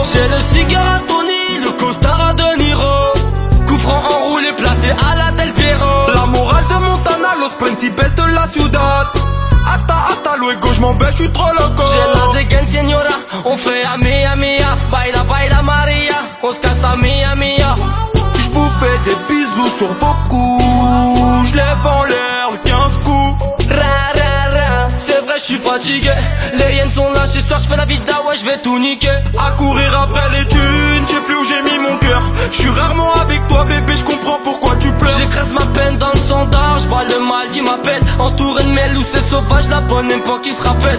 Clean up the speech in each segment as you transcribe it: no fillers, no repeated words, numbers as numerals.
J'ai le cigare à Tony, le costard à De Niro. Coup franc enroulé, placé à la Del Piero. La morale de Montana, Los Principes de la ciudad. Hasta luego, j'm'embête, j'suis trop loco. J'ai la dégaine, señora, on fait a mia mia. Baila, baila Maria, on se casse à mia mia. J'vous fais des bisous sur vos coups. J'lève en l'air le 15 coups. Ra ra ra, c'est vrai, j'suis fatigué. Les hyènes sont là, chez soir, j'fais la vida, ouais, j'vais tout niquer. À courir après les thunes, j'sais plus où j'ai mis mon cœur. J'suis rarement avec toi, bébé, j'comprends pourquoi tu pleures. J'écrase ma peine dans le standard, j'vois le mal qui m'appelle. Entouré de mes loups, c'est sauvage, la bonne époque qui se rappelle.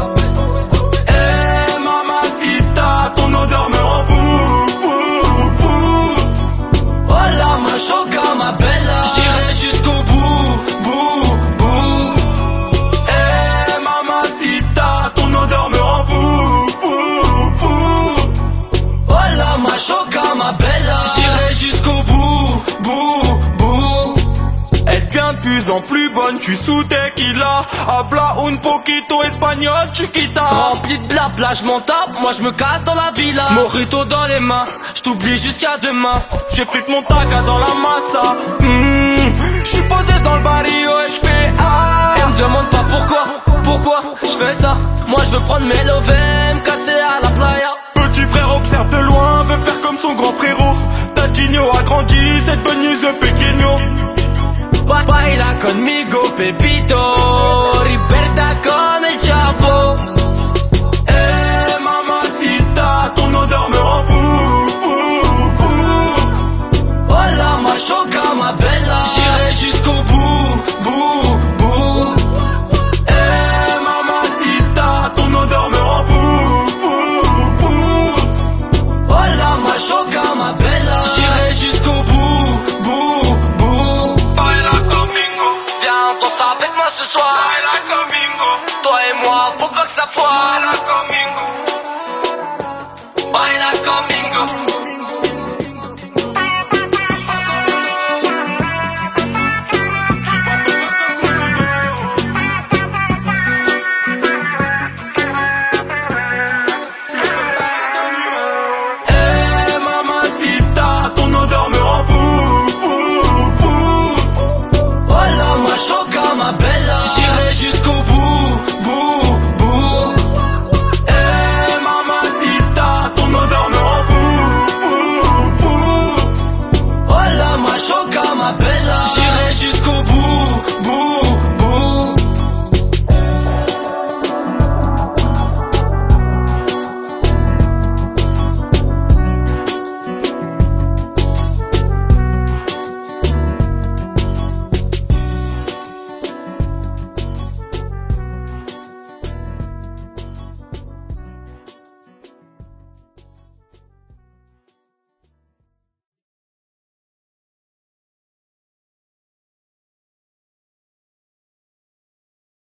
Eh mamacita, ton odeur me rend fou, fou, fou. Oh la machoca, ma belle, j'irai jusqu'au bout, bout, bout. Eh mamacita, ton odeur me rend fou, fou, fou. Oh la machoca, ma belle, j'irai jusqu'au bout, bout, bout. Elle devient de plus en plus bonne, j'suis sous tequila. Habla un poquito espagnol, chiquita. Rempli de blabla, j'm'en tape, moi j'me casse dans la villa. Morito dans les mains, j't'oublie jusqu'à demain. J'ai pris mon taga dans la massa. J'suis posé dans le barrio et j'fais ah. Elle me demande pas pourquoi j'fais ça. Moi j'veux prendre mes lovés, me casser à la playa. Petit frère observe de loin, veut faire comme son grand frérot. Tadinho a grandi, c'est devenu The Pequeño. Baila conmigo, Pepito, Riberta comme el Chapo. Eh mamacita, ton odeur me rend fou, fou, fou. Oh la machoca, ma belle, j'irai jusqu'au bout, bout, bout. Eh mamacita, ton odeur me rend fou, fou, fou. Oh la machoca, ma belle, j'irai jusqu'au bout, bout, bout. Baila conmigo, Viens, danse avec moi ce soir. baila conmigo. Toi et moi, faut pas que ça foire.